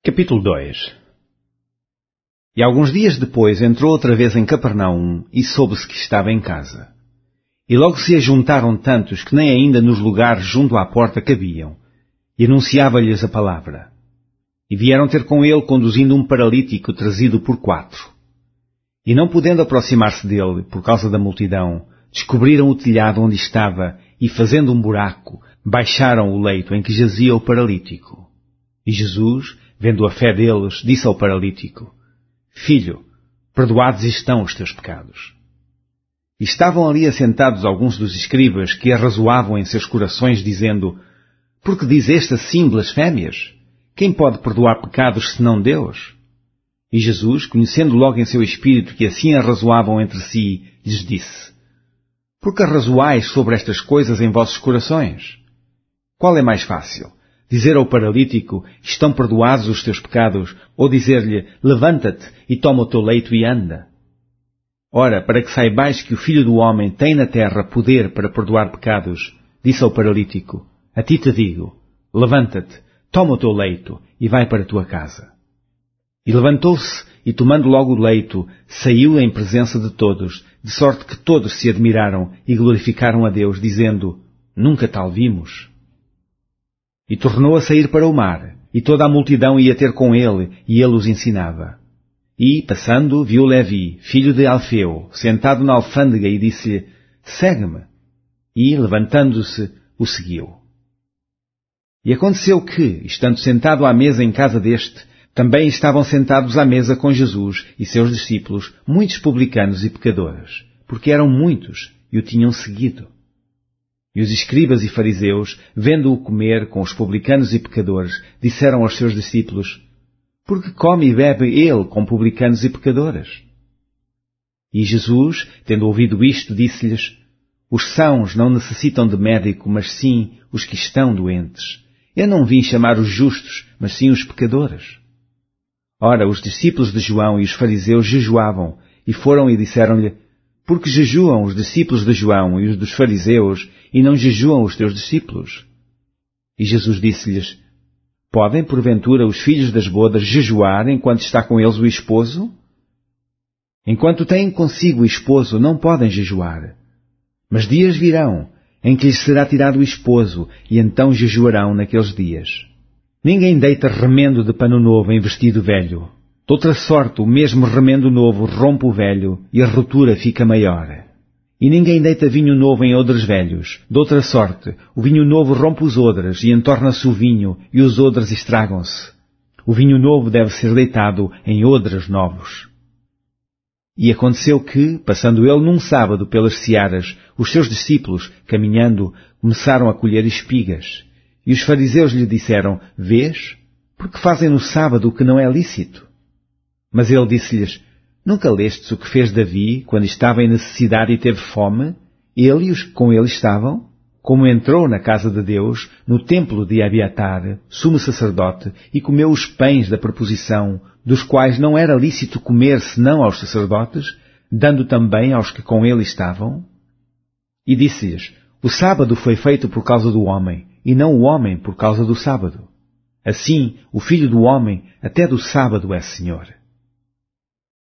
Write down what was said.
Capítulo 2. E alguns dias depois entrou outra vez em Capernaum e soube-se que estava em casa. E logo se ajuntaram tantos que nem ainda nos lugares junto à porta cabiam, e anunciava-lhes a palavra. E vieram ter com ele conduzindo um paralítico trazido por 4. E não podendo aproximar-se dele, por causa da multidão, descobriram o telhado onde estava e, fazendo um buraco, baixaram o leito em que jazia o paralítico. E Jesus, vendo a fé deles, disse ao paralítico: Filho, perdoados estão os teus pecados. E estavam ali assentados alguns dos escribas que arrazoavam em seus corações, dizendo: Por que diz este assim blasfémias? Quem pode perdoar pecados senão Deus? E Jesus, conhecendo logo em seu espírito que assim arrazoavam entre si, lhes disse: Por que arrazoais sobre estas coisas em vossos corações? Qual é mais fácil? Dizer ao paralítico: Estão perdoados os teus pecados, ou dizer-lhe: Levanta-te e toma o teu leito e anda? Ora, para que saibais que o Filho do Homem tem na terra poder para perdoar pecados, disse ao paralítico: A ti te digo, levanta-te, toma o teu leito e vai para a tua casa. E levantou-se e, tomando logo o leito, saiu em presença de todos, de sorte que todos se admiraram e glorificaram a Deus, dizendo: Nunca tal vimos. E tornou a sair para o mar, e toda a multidão ia ter com ele, e ele os ensinava. E, passando, viu Levi, filho de Alfeu, sentado na alfândega, e disse-lhe: Segue-me. E, levantando-se, o seguiu. E aconteceu que, estando sentado à mesa em casa deste, também estavam sentados à mesa com Jesus e seus discípulos, muitos publicanos e pecadores, porque eram muitos, e o tinham seguido. E os escribas e fariseus, vendo-o comer com os publicanos e pecadores, disseram aos seus discípulos: Por que come e bebe ele com publicanos e pecadores? E Jesus, tendo ouvido isto, disse-lhes: Os sãos não necessitam de médico, mas sim os que estão doentes. Eu não vim chamar os justos, mas sim os pecadores. Ora, os discípulos de João e os fariseus jejuavam, e foram e disseram-lhe: Por que jejuam os discípulos de João e os dos fariseus, e não jejuam os teus discípulos? E Jesus disse-lhes: Podem, porventura, os filhos das bodas jejuar enquanto está com eles o esposo? Enquanto têm consigo o esposo, não podem jejuar. Mas dias virão, em que lhes será tirado o esposo, e então jejuarão naqueles dias. Ninguém deita remendo de pano novo em vestido velho. De outra sorte, o mesmo remendo novo rompe o velho, e a rotura fica maior. E ninguém deita vinho novo em odres velhos. De outra sorte, o vinho novo rompe os odres, e entorna-se o vinho, e os odres estragam-se. O vinho novo deve ser deitado em odres novos. E aconteceu que, passando ele num sábado pelas searas, os seus discípulos, caminhando, começaram a colher espigas. E os fariseus lhe disseram: Vês? Porque fazem no sábado o que não é lícito? Mas ele disse-lhes: Nunca lestes o que fez Davi, quando estava em necessidade e teve fome, ele e os que com ele estavam? Como entrou na casa de Deus, no templo de Abiatar, sumo sacerdote, e comeu os pães da proposição, dos quais não era lícito comer senão aos sacerdotes, dando também aos que com ele estavam? E disse-lhes: O sábado foi feito por causa do homem, e não o homem por causa do sábado. Assim, o Filho do Homem até do sábado é Senhor.